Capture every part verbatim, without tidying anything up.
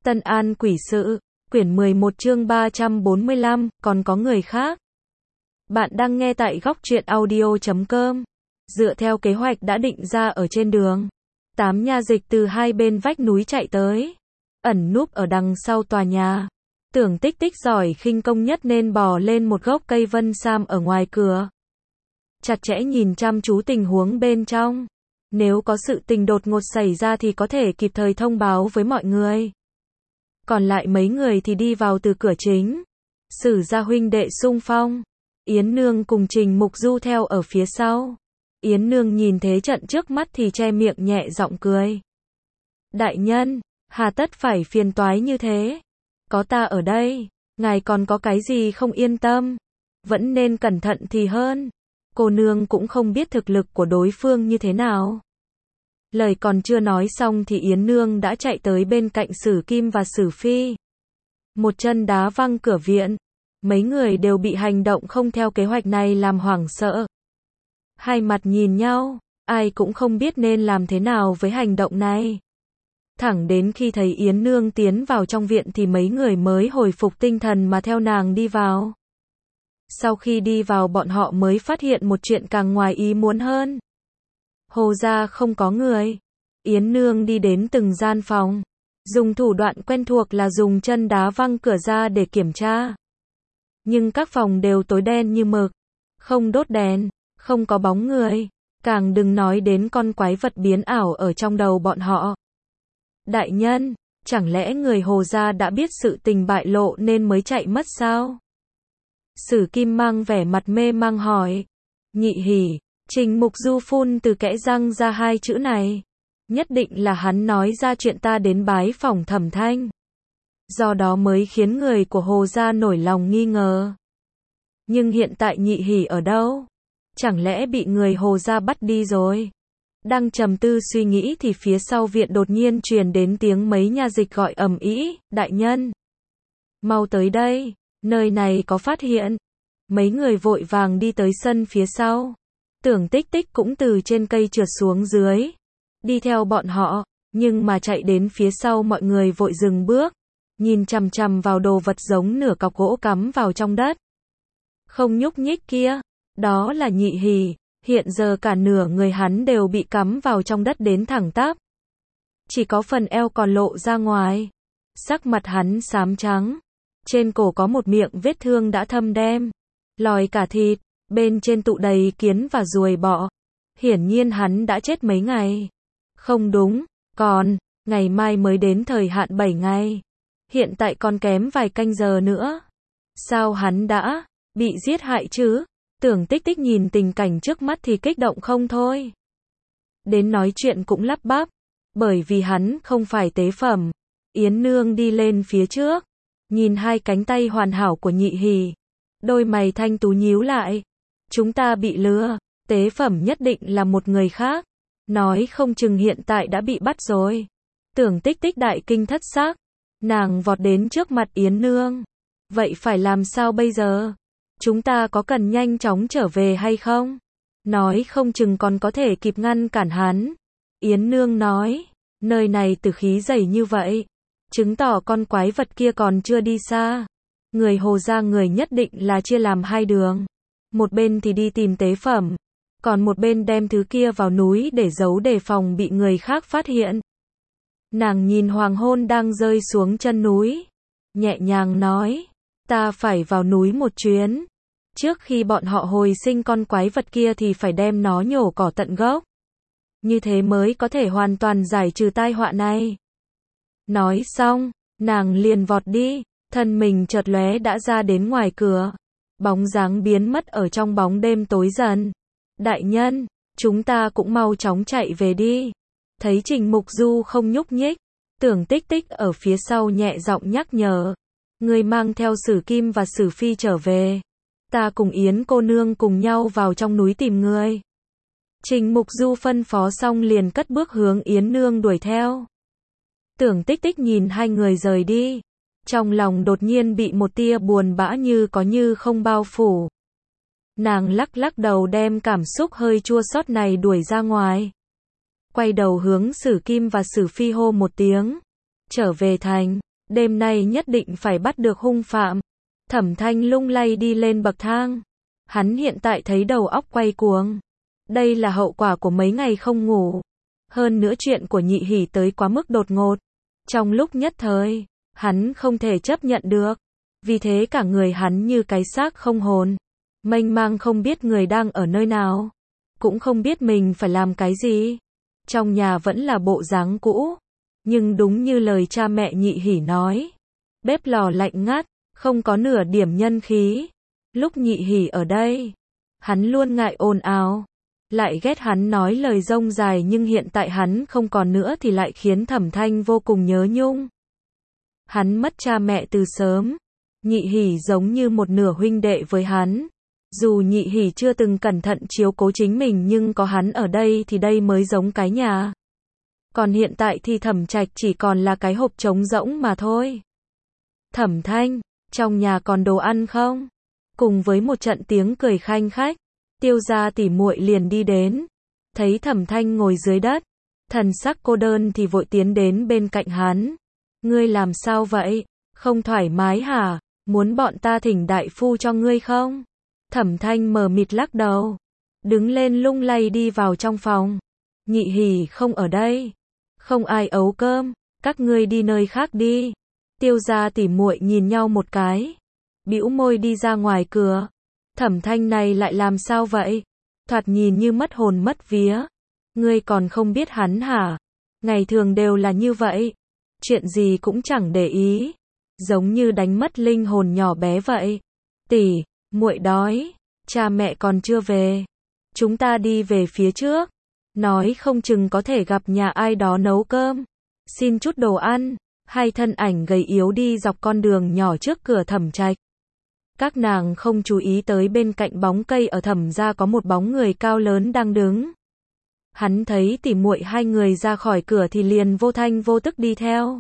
Tân An Quỷ Sự, quyển mười một chương ba trăm bốn mươi lăm, còn có người khác. Bạn đang nghe tại góc truyện audio chấm com. Dựa theo kế hoạch đã định ra ở trên đường, tám nha dịch từ hai bên vách núi chạy tới, ẩn núp ở đằng sau tòa nhà. Tưởng Tích Tích giỏi khinh công nhất nên bò lên một gốc cây vân sam ở ngoài cửa, chặt chẽ nhìn chăm chú tình huống bên trong. Nếu có sự tình đột ngột xảy ra thì có thể kịp thời thông báo với mọi người. Còn lại mấy người thì đi vào từ cửa chính. Sử gia huynh đệ xung phong, Yến Nương cùng Trình Mục Du theo ở phía sau. Yến Nương nhìn thế trận trước mắt thì che miệng nhẹ giọng cười. Đại nhân, hà tất phải phiền toái như thế? Có ta ở đây, ngài còn có cái gì không yên tâm? Vẫn nên cẩn thận thì hơn. Cô nương cũng không biết thực lực của đối phương như thế nào. Lời còn chưa nói xong thì Yến Nương đã chạy tới bên cạnh Sử Kim và Sử Phi. Một chân đá văng cửa viện. Mấy người đều bị hành động không theo kế hoạch này làm hoảng sợ. Hai mặt nhìn nhau, ai cũng không biết nên làm thế nào với hành động này. Thẳng đến khi thấy Yến Nương tiến vào trong viện thì mấy người mới hồi phục tinh thần mà theo nàng đi vào. Sau khi đi vào bọn họ mới phát hiện một chuyện càng ngoài ý muốn hơn. Hồ gia không có người. Yến Nương đi đến từng gian phòng, dùng thủ đoạn quen thuộc là dùng chân đá văng cửa ra để kiểm tra. Nhưng các phòng đều tối đen như mực, không đốt đèn, không có bóng người, càng đừng nói đến con quái vật biến ảo ở trong đầu bọn họ. Đại nhân, chẳng lẽ người Hồ gia đã biết sự tình bại lộ nên mới chạy mất sao? Sử Kim mang vẻ mặt mê mang hỏi. Nhị hỉ, Trình Mục Du phun từ kẽ răng ra hai chữ này. Nhất định là hắn nói ra chuyện ta đến bái phỏng Thẩm Thanh. Do đó mới khiến người của Hồ gia nổi lòng nghi ngờ. Nhưng hiện tại nhị hỉ ở đâu? Chẳng lẽ bị người Hồ gia bắt đi rồi? Đang trầm tư suy nghĩ thì phía sau viện đột nhiên truyền đến tiếng mấy nha dịch gọi ầm ĩ, đại nhân, mau tới đây, nơi này có phát hiện. Mấy người vội vàng đi tới sân phía sau. Tưởng Tích Tích cũng từ trên cây trượt xuống dưới, đi theo bọn họ, nhưng mà chạy đến phía sau mọi người vội dừng bước, nhìn chằm chằm vào đồ vật giống nửa cọc gỗ cắm vào trong đất. Không nhúc nhích kia, đó là nhị hỉ, hiện giờ cả nửa người hắn đều bị cắm vào trong đất đến thẳng tắp. Chỉ có phần eo còn lộ ra ngoài. Sắc mặt hắn xám trắng, trên cổ có một miệng vết thương đã thâm đen, lòi cả thịt, bên trên tụ đầy kiến và ruồi bọ. Hiển nhiên hắn đã chết mấy ngày. Không đúng, còn, ngày mai mới đến thời hạn bảy ngày. Hiện tại còn kém vài canh giờ nữa. Sao hắn đã bị giết hại chứ? Tưởng Tích Tích nhìn tình cảnh trước mắt thì kích động không thôi. Đến nói chuyện cũng lắp bắp, bởi vì hắn không phải tế phẩm. Yến Nương đi lên phía trước, nhìn hai cánh tay hoàn hảo của nhị hỉ, đôi mày thanh tú nhíu lại. Chúng ta bị lừa, tế phẩm nhất định là một người khác, nói không chừng hiện tại đã bị bắt rồi. Tưởng Tích Tích đại kinh thất sắc, nàng vọt đến trước mặt Yến Nương. Vậy phải làm sao bây giờ? Chúng ta có cần nhanh chóng trở về hay không? Nói không chừng còn có thể kịp ngăn cản hắn. Yến Nương nói, nơi này tử khí dày như vậy, chứng tỏ con quái vật kia còn chưa đi xa. Người Hồ gia người nhất định là chia làm hai đường. Một bên thì đi tìm tế phẩm, còn một bên đem thứ kia vào núi để giấu đề phòng bị người khác phát hiện. Nàng nhìn hoàng hôn đang rơi xuống chân núi, nhẹ nhàng nói, ta phải vào núi một chuyến. Trước khi bọn họ hồi sinh con quái vật kia thì phải đem nó nhổ cỏ tận gốc. Như thế mới có thể hoàn toàn giải trừ tai họa này. Nói xong, nàng liền vọt đi, thân mình chợt lóe đã ra đến ngoài cửa. Bóng dáng biến mất ở trong bóng đêm tối dần. Đại nhân, chúng ta cũng mau chóng chạy về đi. Thấy Trình Mục Du không nhúc nhích, Tưởng Tích Tích ở phía sau nhẹ giọng nhắc nhở. Người mang theo Sử Kim và Sử Phi trở về. Ta cùng Yến cô nương cùng nhau vào trong núi tìm người. Trình Mục Du phân phó xong liền cất bước hướng Yến Nương đuổi theo. Tưởng Tích Tích nhìn hai người rời đi, trong lòng đột nhiên bị một tia buồn bã như có như không bao phủ. Nàng lắc lắc đầu đem cảm xúc hơi chua xót này đuổi ra ngoài. Quay đầu hướng Sử Kim và Sử Phi hô một tiếng. Trở về thành. Đêm nay nhất định phải bắt được hung phạm. Thẩm Thanh lung lay đi lên bậc thang. Hắn hiện tại thấy đầu óc quay cuồng. Đây là hậu quả của mấy ngày không ngủ. Hơn nữa chuyện của Nhị Hỉ tới quá mức đột ngột. Trong lúc nhất thời, hắn không thể chấp nhận được. Vì thế cả người hắn như cái xác không hồn. Mênh mang không biết người đang ở nơi nào. Cũng không biết mình phải làm cái gì. Trong nhà vẫn là bộ dáng cũ. Nhưng đúng như lời cha mẹ Nhị Hỉ nói. Bếp lò lạnh ngắt, không có nửa điểm nhân khí. Lúc Nhị Hỉ ở đây, hắn luôn ngại ồn ào. Lại ghét hắn nói lời rông dài, nhưng hiện tại hắn không còn nữa thì lại khiến Thẩm Thanh vô cùng nhớ nhung. Hắn mất cha mẹ từ sớm. Nhị Hỉ giống như một nửa huynh đệ với hắn. Dù Nhị Hỉ chưa từng cẩn thận chiếu cố chính mình, nhưng có hắn ở đây thì đây mới giống cái nhà. Còn hiện tại thì Thẩm Trạch chỉ còn là cái hộp trống rỗng mà thôi. Thẩm Thanh, trong nhà còn đồ ăn không? Cùng với một trận tiếng cười khanh khách, Tiêu gia tỉ muội liền đi đến. Thấy Thẩm Thanh ngồi dưới đất, thần sắc cô đơn thì vội tiến đến bên cạnh hắn. Ngươi làm sao vậy? Không thoải mái hả? Muốn bọn ta thỉnh đại phu cho ngươi không? Thẩm Thanh mờ mịt lắc đầu, đứng lên lung lay đi vào trong phòng. Nhị Hỉ không ở đây, không ai ấu cơm, các ngươi đi nơi khác đi. Tiêu gia tỉ muội nhìn nhau một cái, bĩu môi đi ra ngoài cửa. Thẩm Thanh này lại làm sao vậy? Thoạt nhìn như mất hồn mất vía. Ngươi còn không biết hắn hả? Ngày thường đều là như vậy, chuyện gì cũng chẳng để ý, giống như đánh mất linh hồn nhỏ bé vậy. Tỷ, muội đói, cha mẹ còn chưa về, chúng ta đi về phía trước, nói không chừng có thể gặp nhà ai đó nấu cơm, xin chút đồ ăn. Hai thân ảnh gầy yếu đi dọc con đường nhỏ trước cửa Thẩm Trạch. Các nàng không chú ý tới bên cạnh bóng cây ở Thẩm gia có một bóng người cao lớn đang đứng. Hắn thấy tỉ muội hai người ra khỏi cửa thì liền vô thanh vô tức đi theo.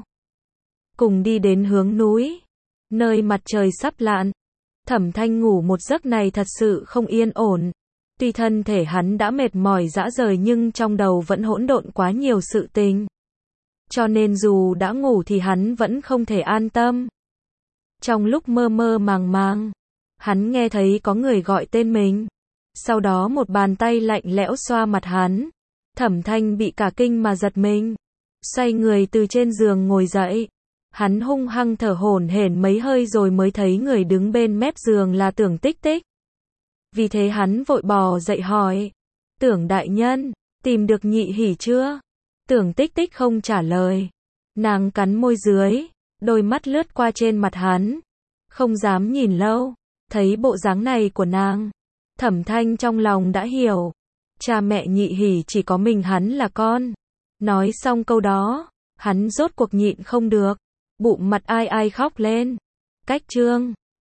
Cùng đi đến hướng núi, nơi mặt trời sắp lặn. Thẩm Thanh ngủ một giấc này thật sự không yên ổn. Tuy thân thể hắn đã mệt mỏi rã rời nhưng trong đầu vẫn hỗn độn quá nhiều sự tình. Cho nên dù đã ngủ thì hắn vẫn không thể an tâm. Trong lúc mơ mơ màng màng, hắn nghe thấy có người gọi tên mình. Sau đó một bàn tay lạnh lẽo xoa mặt hắn. Thẩm Thanh bị cả kinh mà giật mình. Xoay người từ trên giường ngồi dậy. Hắn hung hăng thở hổn hển mấy hơi rồi mới thấy người đứng bên mép giường là Tưởng Tích Tích. Vì thế hắn vội bò dậy hỏi. Tưởng đại nhân, tìm được Nhị Hỉ chưa? Tưởng Tích Tích không trả lời. Nàng cắn môi dưới, đôi mắt lướt qua trên mặt hắn. Không dám nhìn lâu. Thấy bộ dáng này của nàng, Thẩm Thanh trong lòng đã hiểu. Cha mẹ Nhị Hỉ chỉ có mình hắn là con. Nói xong câu đó, hắn rốt cuộc nhịn không được. Bụng mặt ai ai khóc lên. Cách chương